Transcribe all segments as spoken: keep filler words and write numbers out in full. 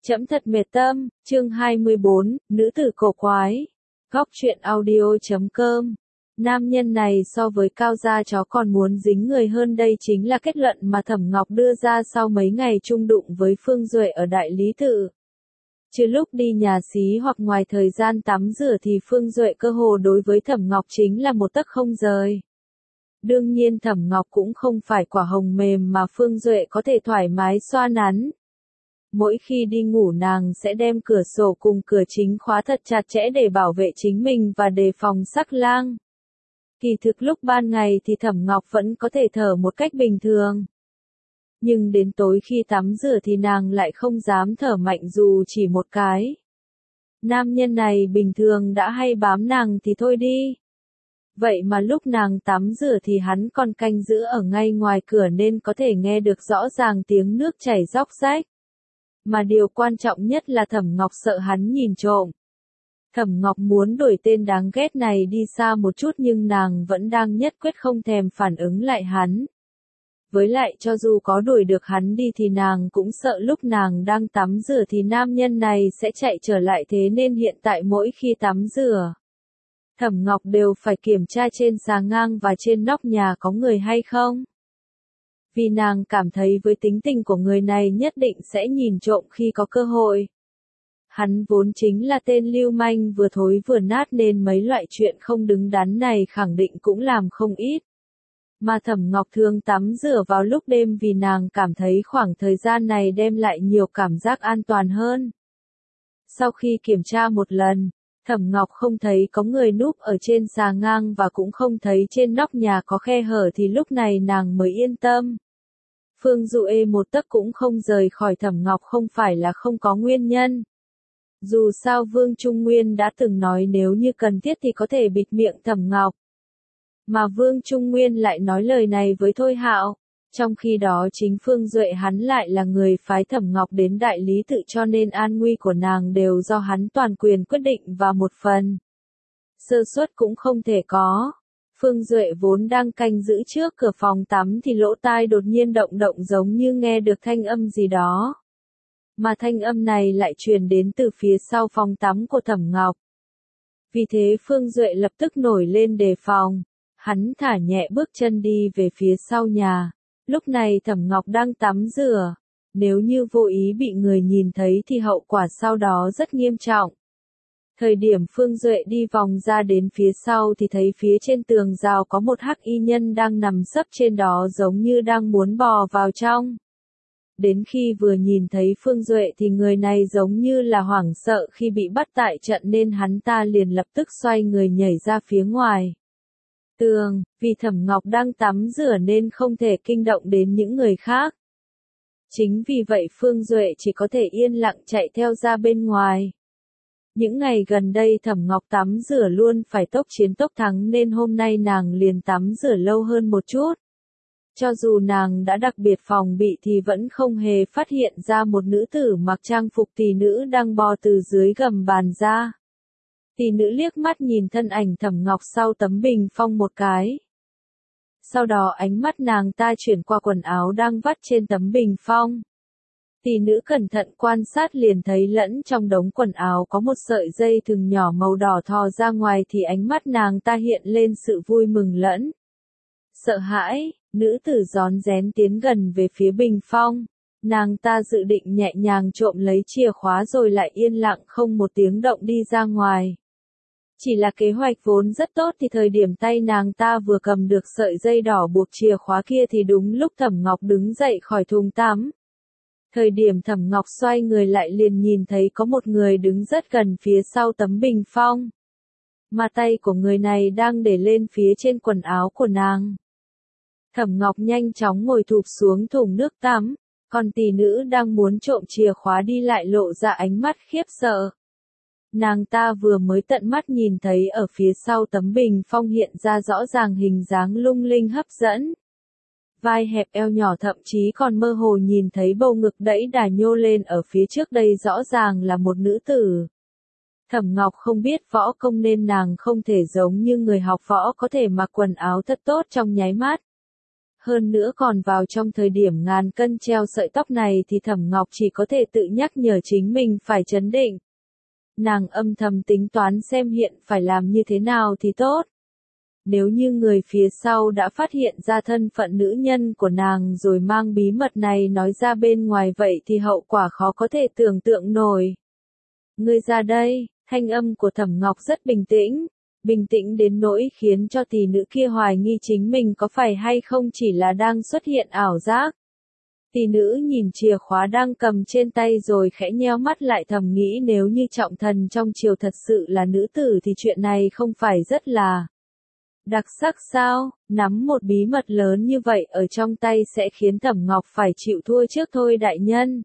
Chấm thật mệt tâm, chương hai mươi bốn, nữ tử cổ quái. Góc truyện audio chấm com. Nam nhân này so với Cao gia chó còn muốn dính người hơn, đây chính là kết luận mà Thẩm Ngọc đưa ra sau mấy ngày chung đụng với Phương Duệ ở Đại Lý Tự. Trừ lúc đi nhà xí hoặc ngoài thời gian tắm rửa thì Phương Duệ cơ hồ đối với Thẩm Ngọc chính là một tấc không rời. Đương nhiên Thẩm Ngọc cũng không phải quả hồng mềm mà Phương Duệ có thể thoải mái xoa nắn. Mỗi khi đi ngủ nàng sẽ đem cửa sổ cùng cửa chính khóa thật chặt chẽ để bảo vệ chính mình và đề phòng sắc lang. Kỳ thực lúc ban ngày thì Thẩm Ngọc vẫn có thể thở một cách bình thường. Nhưng đến tối khi tắm rửa thì nàng lại không dám thở mạnh dù chỉ một cái. Nam nhân này bình thường đã hay bám nàng thì thôi đi. Vậy mà lúc nàng tắm rửa thì hắn còn canh giữ ở ngay ngoài cửa nên có thể nghe được rõ ràng tiếng nước chảy róc rách. Mà điều quan trọng nhất là Thẩm Ngọc sợ hắn nhìn trộm. Thẩm Ngọc muốn đuổi tên đáng ghét này đi xa một chút nhưng nàng vẫn đang nhất quyết không thèm phản ứng lại hắn. Với lại cho dù có đuổi được hắn đi thì nàng cũng sợ lúc nàng đang tắm rửa thì nam nhân này sẽ chạy trở lại, thế nên hiện tại mỗi khi tắm rửa, Thẩm Ngọc đều phải kiểm tra trên xà ngang và trên nóc nhà có người hay không. Vì nàng cảm thấy với tính tình của người này nhất định sẽ nhìn trộm khi có cơ hội. Hắn vốn chính là tên lưu manh vừa thối vừa nát nên mấy loại chuyện không đứng đắn này khẳng định cũng làm không ít. Mà Thẩm Ngọc thường tắm rửa vào lúc đêm vì nàng cảm thấy khoảng thời gian này đem lại nhiều cảm giác an toàn hơn. Sau khi kiểm tra một lần, Thẩm Ngọc không thấy có người núp ở trên xà ngang và cũng không thấy trên nóc nhà có khe hở thì lúc này nàng mới yên tâm. Phương Duệ một tấc cũng không rời khỏi Thẩm Ngọc không phải là không có nguyên nhân. Dù sao Vương Trung Nguyên đã từng nói nếu như cần thiết thì có thể bịt miệng Thẩm Ngọc. Mà Vương Trung Nguyên lại nói lời này với Thôi Hạo. Trong khi đó chính Phương Duệ hắn lại là người phái Thẩm Ngọc đến Đại Lý Tự cho nên an nguy của nàng đều do hắn toàn quyền quyết định và một phần sơ suất cũng không thể có. Phương Duệ vốn đang canh giữ trước cửa phòng tắm thì lỗ tai đột nhiên động động giống như nghe được thanh âm gì đó. Mà thanh âm này lại truyền đến từ phía sau phòng tắm của Thẩm Ngọc. Vì thế Phương Duệ lập tức nổi lên đề phòng. Hắn thả nhẹ bước chân đi về phía sau nhà. Lúc này Thẩm Ngọc đang tắm rửa. Nếu như vô ý bị người nhìn thấy thì hậu quả sau đó rất nghiêm trọng. Thời điểm Phương Duệ đi vòng ra đến phía sau thì thấy phía trên tường rào có một hắc y nhân đang nằm sấp trên đó giống như đang muốn bò vào trong. Đến khi vừa nhìn thấy Phương Duệ thì người này giống như là hoảng sợ khi bị bắt tại trận nên hắn ta liền lập tức xoay người nhảy ra phía ngoài tường, vì Thẩm Ngọc đang tắm rửa nên không thể kinh động đến những người khác. Chính vì vậy Phương Duệ chỉ có thể yên lặng chạy theo ra bên ngoài. Những ngày gần đây Thẩm Ngọc tắm rửa luôn phải tốc chiến tốc thắng nên hôm nay nàng liền tắm rửa lâu hơn một chút. Cho dù nàng đã đặc biệt phòng bị thì vẫn không hề phát hiện ra một nữ tử mặc trang phục tỷ nữ đang bò từ dưới gầm bàn ra. Tỷ nữ liếc mắt nhìn thân ảnh Thẩm Ngọc sau tấm bình phong một cái. Sau đó ánh mắt nàng ta chuyển qua quần áo đang vắt trên tấm bình phong. Tỷ nữ cẩn thận quan sát liền thấy lẫn trong đống quần áo có một sợi dây thừng nhỏ màu đỏ thò ra ngoài thì ánh mắt nàng ta hiện lên sự vui mừng lẫn sợ hãi. Nữ tử rón rén tiến gần về phía bình phong. Nàng ta dự định nhẹ nhàng trộm lấy chìa khóa rồi lại yên lặng không một tiếng động đi ra ngoài. Chỉ là kế hoạch vốn rất tốt thì thời điểm tay nàng ta vừa cầm được sợi dây đỏ buộc chìa khóa kia thì đúng lúc Thẩm Ngọc đứng dậy khỏi thùng tắm. Thời điểm Thẩm Ngọc xoay người lại liền nhìn thấy có một người đứng rất gần phía sau tấm bình phong. Mà tay của người này đang để lên phía trên quần áo của nàng. Thẩm Ngọc nhanh chóng ngồi thụp xuống thùng nước tắm, còn tỷ nữ đang muốn trộm chìa khóa đi lại lộ ra ánh mắt khiếp sợ. Nàng ta vừa mới tận mắt nhìn thấy ở phía sau tấm bình phong hiện ra rõ ràng hình dáng lung linh hấp dẫn. Vai hẹp eo nhỏ thậm chí còn mơ hồ nhìn thấy bầu ngực đẫy đà nhô lên ở phía trước đây rõ ràng là một nữ tử. Thẩm Ngọc không biết võ công nên nàng không thể giống như người học võ có thể mặc quần áo thật tốt trong nháy mắt. Hơn nữa còn vào trong thời điểm ngàn cân treo sợi tóc này thì Thẩm Ngọc chỉ có thể tự nhắc nhở chính mình phải trấn định. Nàng âm thầm tính toán xem hiện phải làm như thế nào thì tốt. Nếu như người phía sau đã phát hiện ra thân phận nữ nhân của nàng rồi mang bí mật này nói ra bên ngoài vậy thì hậu quả khó có thể tưởng tượng nổi. Ngươi ra đây, thanh âm của Thẩm Ngọc rất bình tĩnh, bình tĩnh đến nỗi khiến cho tỷ nữ kia hoài nghi chính mình có phải hay không chỉ là đang xuất hiện ảo giác. Tỷ nữ nhìn chìa khóa đang cầm trên tay rồi khẽ nheo mắt lại thầm nghĩ nếu như Trọng Thần trong triều thật sự là nữ tử thì chuyện này không phải rất là đặc sắc sao, nắm một bí mật lớn như vậy ở trong tay sẽ khiến Thẩm Ngọc phải chịu thua trước thôi đại nhân.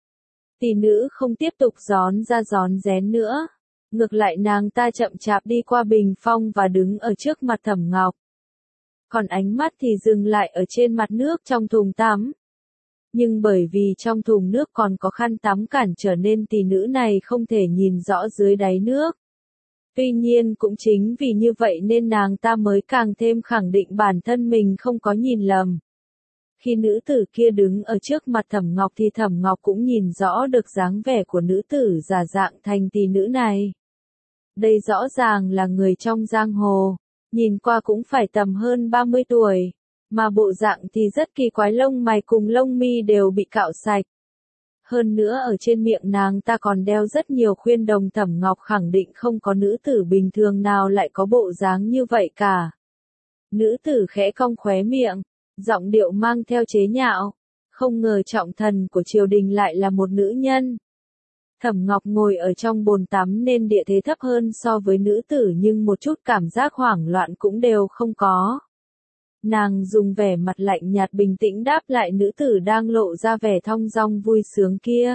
Tỷ nữ không tiếp tục gión ra gión rén nữa. Ngược lại nàng ta chậm chạp đi qua bình phong và đứng ở trước mặt Thẩm Ngọc. Còn ánh mắt thì dừng lại ở trên mặt nước trong thùng tắm. Nhưng bởi vì trong thùng nước còn có khăn tắm cản trở nên tỷ nữ này không thể nhìn rõ dưới đáy nước. Tuy nhiên cũng chính vì như vậy nên nàng ta mới càng thêm khẳng định bản thân mình không có nhìn lầm. Khi nữ tử kia đứng ở trước mặt Thẩm Ngọc thì Thẩm Ngọc cũng nhìn rõ được dáng vẻ của nữ tử giả dạng thành tỷ nữ này. Đây rõ ràng là người trong giang hồ, nhìn qua cũng phải tầm hơn ba mươi tuổi, mà bộ dạng thì rất kỳ quái, lông mày cùng lông mi đều bị cạo sạch. Hơn nữa ở trên miệng nàng ta còn đeo rất nhiều khuyên đồng. Thẩm Ngọc khẳng định không có nữ tử bình thường nào lại có bộ dáng như vậy cả. Nữ tử khẽ cong khóe miệng, giọng điệu mang theo chế nhạo, không ngờ Trọng Thần của triều đình lại là một nữ nhân. Thẩm Ngọc ngồi ở trong bồn tắm nên địa thế thấp hơn so với nữ tử nhưng một chút cảm giác hoảng loạn cũng đều không có. Nàng dùng vẻ mặt lạnh nhạt bình tĩnh đáp lại nữ tử đang lộ ra vẻ thong dong vui sướng kia.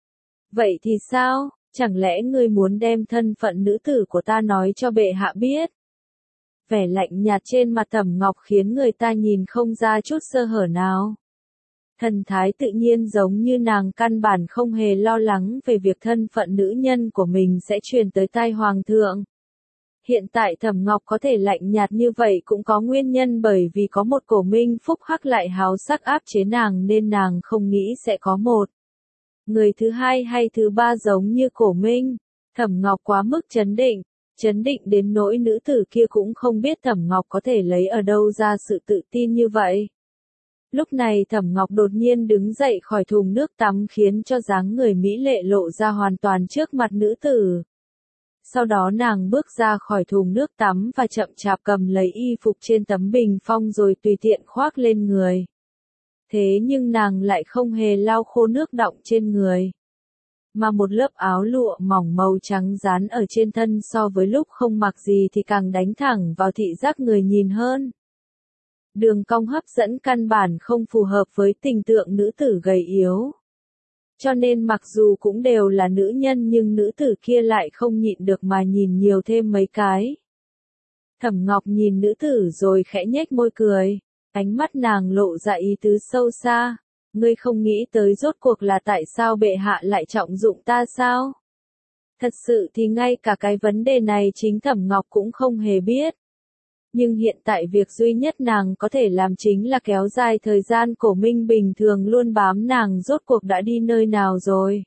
Vậy thì sao, chẳng lẽ ngươi muốn đem thân phận nữ tử của ta nói cho bệ hạ biết? Vẻ lạnh nhạt trên mặt Thẩm Ngọc khiến người ta nhìn không ra chút sơ hở nào. Thần thái tự nhiên giống như nàng căn bản không hề lo lắng về việc thân phận nữ nhân của mình sẽ truyền tới tai hoàng thượng. Hiện tại Thẩm Ngọc có thể lạnh nhạt như vậy cũng có nguyên nhân bởi vì có một Cổ Minh phúc hắc lại háo sắc áp chế nàng nên nàng không nghĩ sẽ có một người thứ hai hay thứ ba giống như Cổ Minh. Thẩm Ngọc quá mức chấn định, chấn định đến nỗi nữ tử kia cũng không biết Thẩm Ngọc có thể lấy ở đâu ra sự tự tin như vậy. Lúc này Thẩm Ngọc đột nhiên đứng dậy khỏi thùng nước tắm khiến cho dáng người mỹ lệ lộ ra hoàn toàn trước mặt nữ tử. Sau đó nàng bước ra khỏi thùng nước tắm và chậm chạp cầm lấy y phục trên tấm bình phong rồi tùy tiện khoác lên người. Thế nhưng nàng lại không hề lau khô nước đọng trên người, mà một lớp áo lụa mỏng màu trắng dán ở trên thân so với lúc không mặc gì thì càng đánh thẳng vào thị giác người nhìn hơn. Đường cong hấp dẫn căn bản không phù hợp với tình tượng nữ tử gầy yếu. Cho nên mặc dù cũng đều là nữ nhân nhưng nữ tử kia lại không nhịn được mà nhìn nhiều thêm mấy cái. Thẩm Ngọc nhìn nữ tử rồi khẽ nhếch môi cười, ánh mắt nàng lộ ra ý tứ sâu xa. Ngươi không nghĩ tới rốt cuộc là tại sao bệ hạ lại trọng dụng ta sao? Thật sự thì ngay cả cái vấn đề này chính Thẩm Ngọc cũng không hề biết. Nhưng hiện tại việc duy nhất nàng có thể làm chính là kéo dài thời gian Cổ Minh bình thường luôn bám nàng rốt cuộc đã đi nơi nào rồi.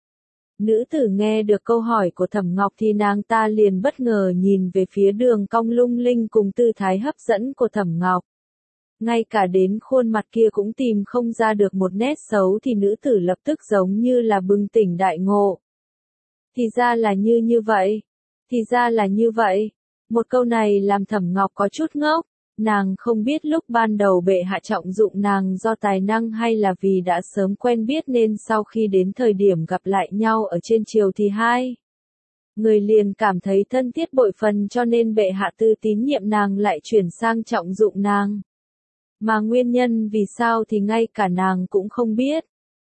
Nữ tử nghe được câu hỏi của Thẩm Ngọc thì nàng ta liền bất ngờ nhìn về phía đường cong lung linh cùng tư thái hấp dẫn của Thẩm Ngọc. Ngay cả đến khuôn mặt kia cũng tìm không ra được một nét xấu thì nữ tử lập tức giống như là bừng tỉnh đại ngộ. Thì ra là như như vậy. Thì ra là như vậy. Một câu này làm Thẩm Ngọc có chút ngốc, nàng không biết lúc ban đầu bệ hạ trọng dụng nàng do tài năng hay là vì đã sớm quen biết nên sau khi đến thời điểm gặp lại nhau ở trên triều thì hai người liền cảm thấy thân thiết bội phần cho nên bệ hạ tư tín nhiệm nàng lại chuyển sang trọng dụng nàng. Mà nguyên nhân vì sao thì ngay cả nàng cũng không biết.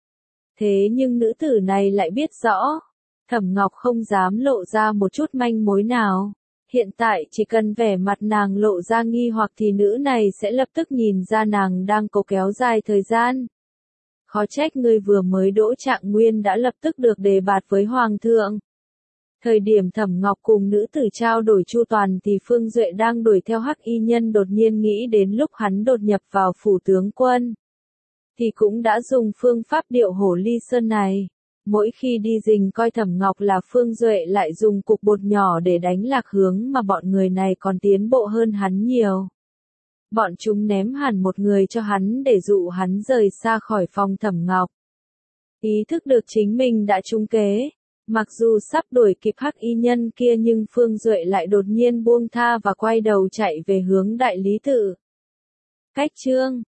Thế nhưng nữ tử này lại biết rõ. Thẩm Ngọc không dám lộ ra một chút manh mối nào. Hiện tại chỉ cần vẻ mặt nàng lộ ra nghi hoặc thì nữ này sẽ lập tức nhìn ra nàng đang cố kéo dài thời gian. Khó trách ngươi vừa mới đỗ trạng nguyên đã lập tức được đề bạt với hoàng thượng. Thời điểm Thẩm Ngọc cùng nữ tử trao đổi chu toàn thì Phương Duệ đang đuổi theo Hắc Y Nhân đột nhiên nghĩ đến lúc hắn đột nhập vào phủ tướng quân. Thì cũng đã dùng phương pháp điệu hổ ly sơn này. Mỗi khi đi rình coi Thẩm Ngọc là Phương Duệ lại dùng cục bột nhỏ để đánh lạc hướng mà bọn người này còn tiến bộ hơn hắn nhiều. Bọn chúng ném hẳn một người cho hắn để dụ hắn rời xa khỏi phòng Thẩm Ngọc. Ý thức được chính mình đã trúng kế. Mặc dù sắp đuổi kịp Hắc Y Nhân kia nhưng Phương Duệ lại đột nhiên buông tha và quay đầu chạy về hướng đại lý tự. Cách chương